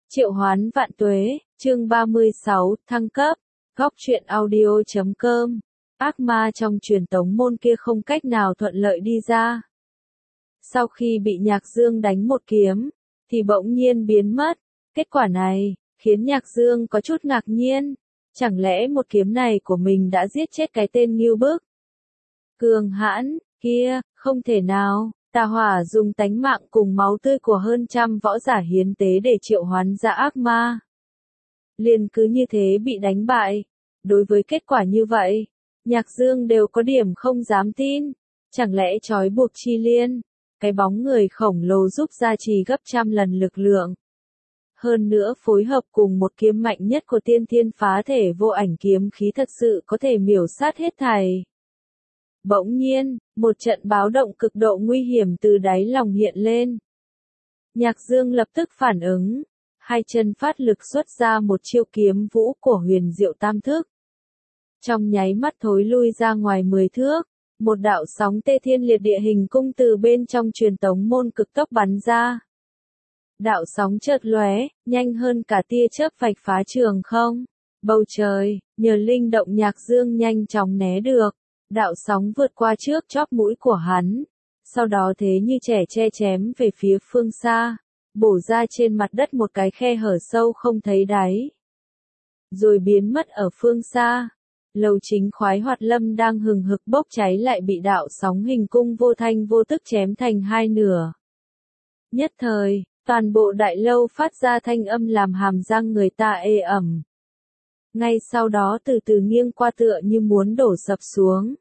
Triệu hoán vạn tuế, chương 36, thăng cấp, góc truyện audio.com. Ác ma trong truyền tống môn kia không cách nào thuận lợi đi ra. Sau khi bị Nhạc Dương đánh một kiếm, thì bỗng nhiên biến mất. Kết quả này, khiến Nhạc Dương có chút ngạc nhiên. Chẳng lẽ một kiếm này của mình đã giết chết cái tên Ngưu Bức? Cường hãn, kia, không thể nào. Tà Hỏa dùng tánh mạng cùng máu tươi của hơn trăm võ giả hiến tế để triệu hoán ra ác ma. Liền cứ như thế bị đánh bại. Đối với kết quả như vậy, Nhạc Dương đều có điểm không dám tin. Chẳng lẽ trói buộc Chi Liên, cái bóng người khổng lồ giúp gia trì gấp trăm lần lực lượng. Hơn nữa phối hợp cùng một kiếm mạnh nhất của Tiên Thiên Phá Thể Vô Ảnh kiếm khí thật sự có thể miểu sát hết thảy. Bỗng nhiên, một trận báo động cực độ nguy hiểm từ đáy lòng hiện lên. Nhạc Dương lập tức phản ứng, hai chân phát lực xuất ra một chiêu kiếm vũ của Huyền Diệu Tam Thức. Trong nháy mắt thối lui ra ngoài 10 thước, một đạo sóng tê thiên liệt địa hình cung từ bên trong truyền tống môn cực tốc bắn ra. Đạo sóng chợt lóe, nhanh hơn cả tia chớp vạch phá trường không. Bầu trời, nhờ linh động Nhạc Dương nhanh chóng né được. Đạo sóng vượt qua trước chóp mũi của hắn, sau đó thế như trẻ tre chém về phía phương xa, bổ ra trên mặt đất một cái khe hở sâu không thấy đáy. Rồi biến mất ở phương xa, lầu chính Khoái Hoạt Lâm đang hừng hực bốc cháy lại bị đạo sóng hình cung vô thanh vô tức chém thành hai nửa. Nhất thời, toàn bộ đại lâu phát ra thanh âm làm hàm răng người ta ê ẩm. Ngay sau đó từ từ nghiêng qua tựa như muốn đổ sập xuống.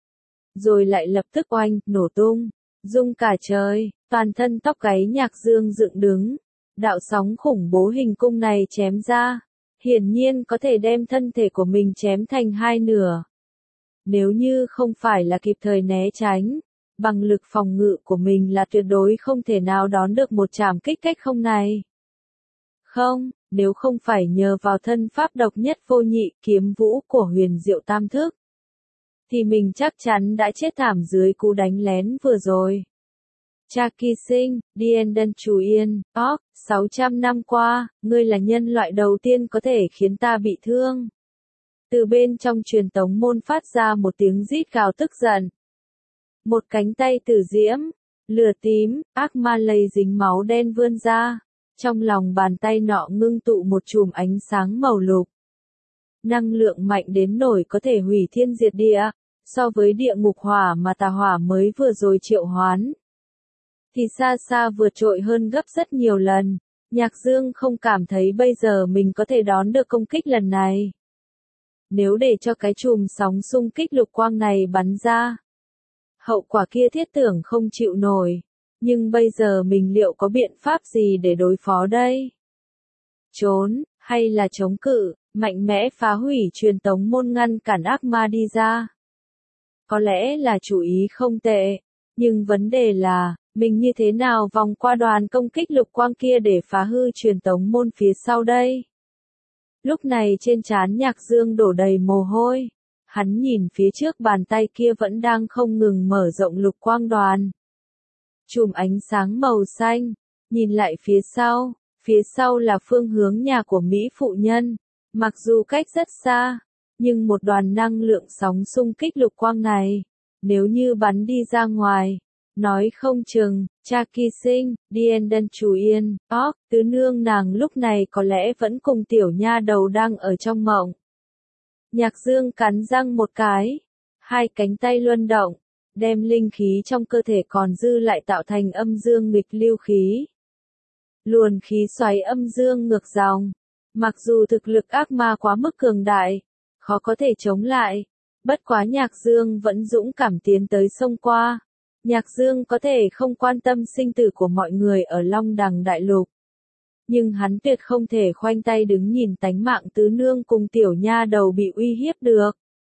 Rồi lại lập tức oanh, nổ tung, rung cả trời, toàn thân tóc gáy Nhạc Dương dựng đứng. Đạo sóng khủng bố hình cung này chém ra, hiển nhiên có thể đem thân thể của mình chém thành hai nửa. Nếu như không phải là kịp thời né tránh, bằng lực phòng ngự của mình là tuyệt đối không thể nào đón được một trảm kích cách không này. Không, nếu không phải nhờ vào thân pháp độc nhất vô nhị kiếm vũ của Huyền Diệu Tam Thức, thì mình chắc chắn đã chết thảm dưới cú đánh lén vừa rồi. Cha Kỳ Sinh, Dien Đân Chủ Yên, 600 năm qua, ngươi là nhân loại đầu tiên có thể khiến ta bị thương. Từ bên trong truyền tống môn phát ra một tiếng rít gào tức giận. Một cánh tay tử diễm, lửa tím, ác ma lây dính máu đen vươn ra. Trong lòng bàn tay nọ ngưng tụ một chùm ánh sáng màu lục. Năng lượng mạnh đến nổi có thể hủy thiên diệt địa, so với địa ngục hỏa mà Tà Hỏa mới vừa rồi triệu hoán. Thì xa xa vượt trội hơn gấp rất nhiều lần. Nhạc Dương không cảm thấy bây giờ mình có thể đón được công kích lần này. Nếu để cho cái chùm sóng xung kích lục quang này bắn ra, hậu quả kia thiết tưởng không chịu nổi. Nhưng bây giờ mình liệu có biện pháp gì để đối phó đây? Trốn, hay là chống cự, mạnh mẽ phá hủy truyền tống môn ngăn cản ác ma đi ra? Có lẽ là chủ ý không tệ, nhưng vấn đề là, mình như thế nào vòng qua đoàn công kích lục quang kia để phá hư truyền tống môn phía sau đây? Lúc này trên trán Nhạc Dương đổ đầy mồ hôi. Hắn nhìn phía trước bàn tay kia vẫn đang không ngừng mở rộng lục quang đoàn. Chùm ánh sáng màu xanh, nhìn lại phía sau là phương hướng nhà của Mỹ phụ nhân. Mặc dù cách rất xa, nhưng một đoàn năng lượng sóng xung kích lục quang này, nếu như bắn đi ra ngoài, nói không chừng, Cha Kỳ Sinh, Dien Đân Chủ Yên, tứ nương nàng lúc này có lẽ vẫn cùng tiểu nha đầu đang ở trong mộng. Nhạc Dương cắn răng một cái, hai cánh tay luân động, đem linh khí trong cơ thể còn dư lại tạo thành âm dương nghịch lưu khí. Luồn khí xoáy âm dương ngược dòng. Mặc dù thực lực ác ma quá mức cường đại, khó có thể chống lại, bất quá Nhạc Dương vẫn dũng cảm tiến tới xông qua. Nhạc Dương có thể không quan tâm sinh tử của mọi người ở Long Đằng Đại Lục. Nhưng hắn tuyệt không thể khoanh tay đứng nhìn tánh mạng tứ nương cùng tiểu nha đầu bị uy hiếp được.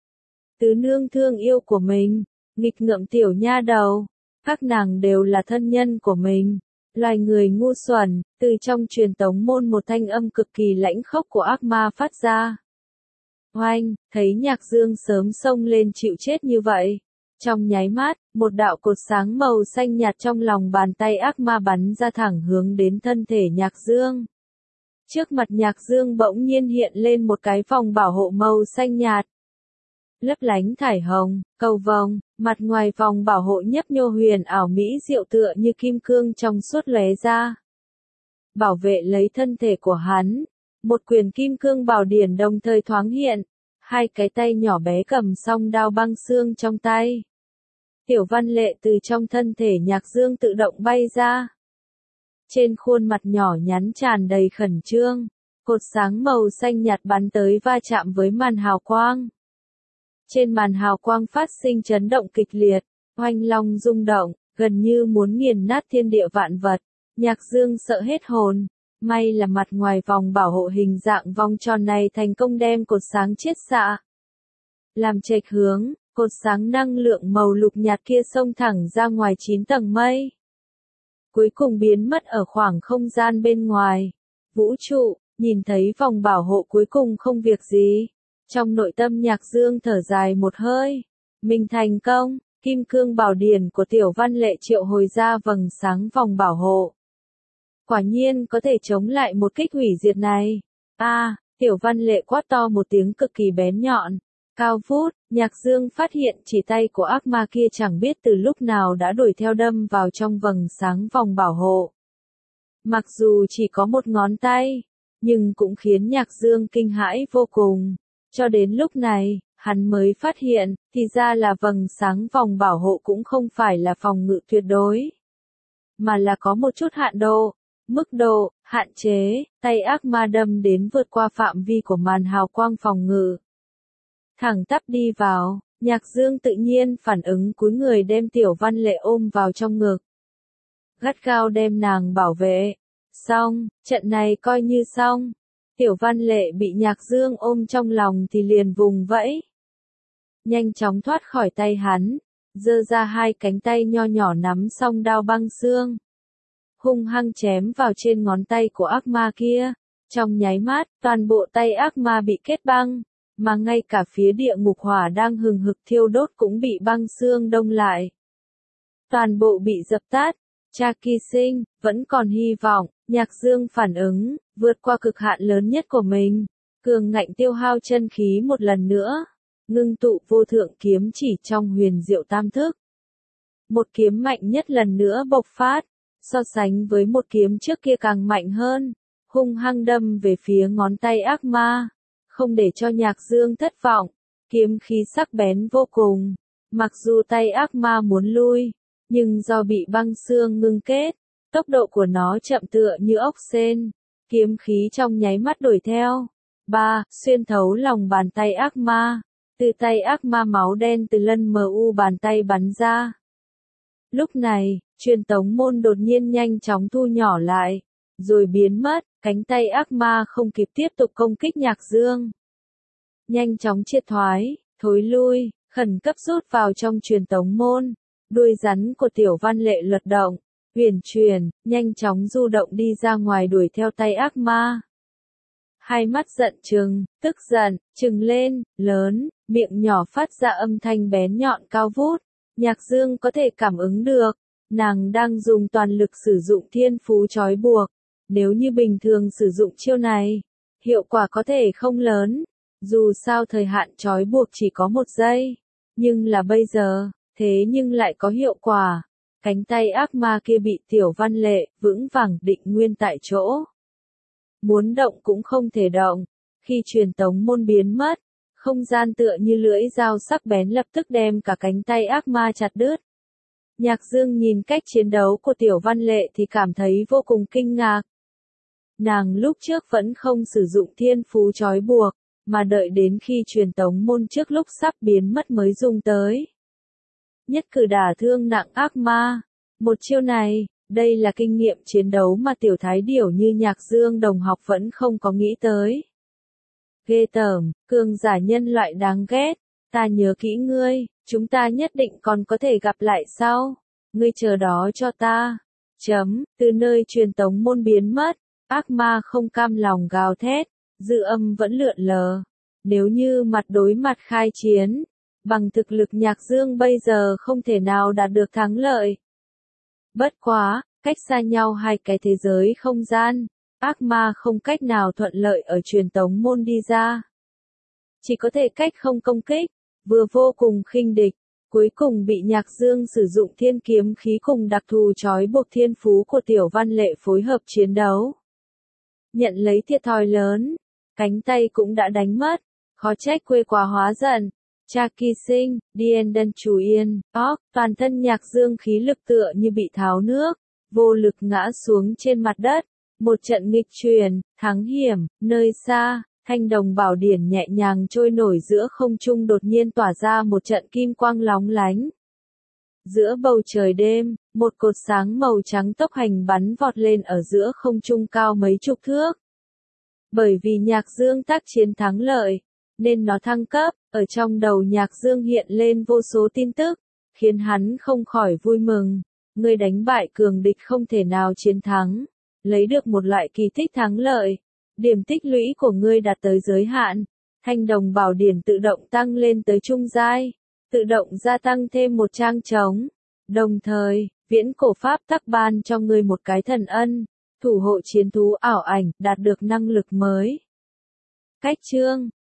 Tứ nương thương yêu của mình, nghịch ngợm tiểu nha đầu, các nàng đều là thân nhân của mình. Loài người ngu xuẩn, từ trong truyền tống môn một thanh âm cực kỳ lãnh khốc của ác ma phát ra. Oanh, thấy Nhạc Dương sớm xông lên chịu chết như vậy. Trong nháy mắt, một đạo cột sáng màu xanh nhạt trong lòng bàn tay ác ma bắn ra thẳng hướng đến thân thể Nhạc Dương. Trước mặt Nhạc Dương bỗng nhiên hiện lên một cái vòng bảo hộ màu xanh nhạt. Lấp lánh thải hồng, cầu vồng, mặt ngoài vòng bảo hộ nhấp nhô huyền ảo mỹ diệu tựa như kim cương trong suốt lóe ra. Bảo vệ lấy thân thể của hắn. Một quyền kim cương bảo điển đồng thời thoáng hiện. Hai cái tay nhỏ bé cầm song đao băng xương trong tay. Tiểu Văn Lệ từ trong thân thể Nhạc Dương tự động bay ra. Trên khuôn mặt nhỏ nhắn tràn đầy khẩn trương, cột sáng màu xanh nhạt bắn tới va chạm với màn hào quang. Trên màn hào quang phát sinh chấn động kịch liệt, oanh long rung động, gần như muốn nghiền nát thiên địa vạn vật. Nhạc Dương sợ hết hồn, may là mặt ngoài vòng bảo hộ hình dạng vòng tròn này thành công đem cột sáng chiết xạ. Làm chệch hướng, cột sáng năng lượng màu lục nhạt kia xông thẳng ra ngoài 9 tầng mây. Cuối cùng biến mất ở khoảng không gian bên ngoài. Vũ trụ, nhìn thấy vòng bảo hộ cuối cùng không việc gì. Trong nội tâm Nhạc Dương thở dài một hơi. Mình thành công, kim cương bảo điển của Tiểu Văn Lệ triệu hồi ra vầng sáng vòng bảo hộ. Quả nhiên có thể chống lại một kích hủy diệt này. Tiểu Văn Lệ quát to một tiếng cực kỳ bén nhọn. Cao vút, Nhạc Dương phát hiện chỉ tay của ác ma kia chẳng biết từ lúc nào đã đuổi theo đâm vào trong vầng sáng vòng bảo hộ. Mặc dù chỉ có một ngón tay, nhưng cũng khiến Nhạc Dương kinh hãi vô cùng. Cho đến lúc này, hắn mới phát hiện, thì ra là vầng sáng vòng bảo hộ cũng không phải là phòng ngự tuyệt đối, mà là có một chút hạn độ, mức độ, hạn chế, tay ác ma đâm đến vượt qua phạm vi của màn hào quang phòng ngự. Thẳng tắp đi vào, Nhạc Dương tự nhiên phản ứng cúi người đem Tiểu Văn Lệ ôm vào trong ngực. Gắt gao đem nàng bảo vệ. Xong, trận này coi như xong. Tiểu Văn Lệ bị Nhạc Dương ôm trong lòng thì liền vùng vẫy. Nhanh chóng thoát khỏi tay hắn, giơ ra hai cánh tay nho nhỏ nắm song đao băng xương. Hung hăng chém vào trên ngón tay của ác ma kia. Trong nháy mắt, toàn bộ tay ác ma bị kết băng. Mà ngay cả phía địa ngục hỏa đang hừng hực thiêu đốt cũng bị băng xương đông lại. Toàn bộ bị dập tắt. Cha Kỳ Sinh, vẫn còn hy vọng. Nhạc Dương phản ứng, vượt qua cực hạn lớn nhất của mình. Cường ngạnh tiêu hao chân khí một lần nữa. Ngưng tụ vô thượng kiếm chỉ trong huyền diệu tam thức. Một kiếm mạnh nhất lần nữa bộc phát. So sánh với một kiếm trước kia càng mạnh hơn. Hung hăng đâm về phía ngón tay ác ma. Không để cho Nhạc Dương thất vọng, kiếm khí sắc bén vô cùng. Mặc dù tay ác ma muốn lui, nhưng do bị băng xương ngưng kết, tốc độ của nó chậm tựa như ốc sên. Kiếm khí trong nháy mắt đuổi theo. Xuyên thấu lòng bàn tay ác ma. Từ tay ác ma máu đen từ lân mu bàn tay bắn ra. Lúc này, truyền tống môn đột nhiên nhanh chóng thu nhỏ lại, rồi biến mất. Cánh tay ác ma không kịp tiếp tục công kích Nhạc Dương. Nhanh chóng triệt thoái, thối lui, khẩn cấp rút vào trong truyền tống môn. Đuôi rắn của Tiểu Văn Lệ lật động, huyền chuyển, nhanh chóng du động đi ra ngoài đuổi theo tay ác ma. Hai mắt giận trừng, tức giận, trừng lên, lớn, miệng nhỏ phát ra âm thanh bén nhọn cao vút. Nhạc Dương có thể cảm ứng được, nàng đang dùng toàn lực sử dụng thiên phú trói buộc. Nếu như bình thường sử dụng chiêu này, hiệu quả có thể không lớn, dù sao thời hạn trói buộc chỉ có 1 giây, nhưng là bây giờ, thế nhưng lại có hiệu quả. Cánh tay ác ma kia bị Tiểu Văn Lệ vững vàng định nguyên tại chỗ. Muốn động cũng không thể động, khi truyền tống môn biến mất, không gian tựa như lưỡi dao sắc bén lập tức đem cả cánh tay ác ma chặt đứt. Nhạc Dương nhìn cách chiến đấu của Tiểu Văn Lệ thì cảm thấy vô cùng kinh ngạc. Nàng lúc trước vẫn không sử dụng thiên phú trói buộc, mà đợi đến khi truyền tống môn trước lúc sắp biến mất mới dùng tới. Nhất cử đả thương nặng ác ma. Một chiêu này, đây là kinh nghiệm chiến đấu mà tiểu thái điểu như Nhạc Dương đồng học vẫn không có nghĩ tới. Ghê tởm, cường giả nhân loại đáng ghét. Ta nhớ kỹ ngươi, chúng ta nhất định còn có thể gặp lại sau. Ngươi chờ đó cho ta. Từ nơi truyền tống môn biến mất. Ác ma không cam lòng gào thét, dư âm vẫn lượn lờ. Nếu như mặt đối mặt khai chiến, bằng thực lực Nhạc Dương bây giờ không thể nào đạt được thắng lợi. Bất quá, cách xa nhau hai cái thế giới không gian, ác ma không cách nào thuận lợi ở truyền tống môn đi ra. Chỉ có thể cách không công kích, vừa vô cùng khinh địch, cuối cùng bị Nhạc Dương sử dụng thiên kiếm khí cùng đặc thù trói buộc thiên phú của Tiểu Văn Lệ phối hợp chiến đấu. Nhận lấy thiệt thòi lớn, cánh tay cũng đã đánh mất, khó trách quê quá hóa giận. Cha Kỳ Sinh, Điên Đân Chủ Yên, toàn thân Nhạc Dương khí lực tựa như bị tháo nước, vô lực ngã xuống trên mặt đất. Một trận nghịch truyền, thắng hiểm, nơi xa, thanh đồng bảo điển nhẹ nhàng trôi nổi giữa không trung đột nhiên tỏa ra một trận kim quang lóng lánh. Giữa bầu trời đêm, một cột sáng màu trắng tốc hành bắn vọt lên ở giữa không trung cao mấy chục thước. Bởi vì Nhạc Dương tác chiến thắng lợi, nên nó thăng cấp, ở trong đầu Nhạc Dương hiện lên vô số tin tức, khiến hắn không khỏi vui mừng. Ngươi đánh bại cường địch không thể nào chiến thắng, lấy được một loại kỳ tích thắng lợi. Điểm tích lũy của ngươi đạt tới giới hạn, thanh đồng bảo điển tự động tăng lên tới trung giai, tự động gia tăng thêm một trang trống. Đồng thời, viễn cổ pháp tắc ban cho ngươi một cái thần ân, thủ hộ chiến thú ảo ảnh, đạt được năng lực mới. Cách chương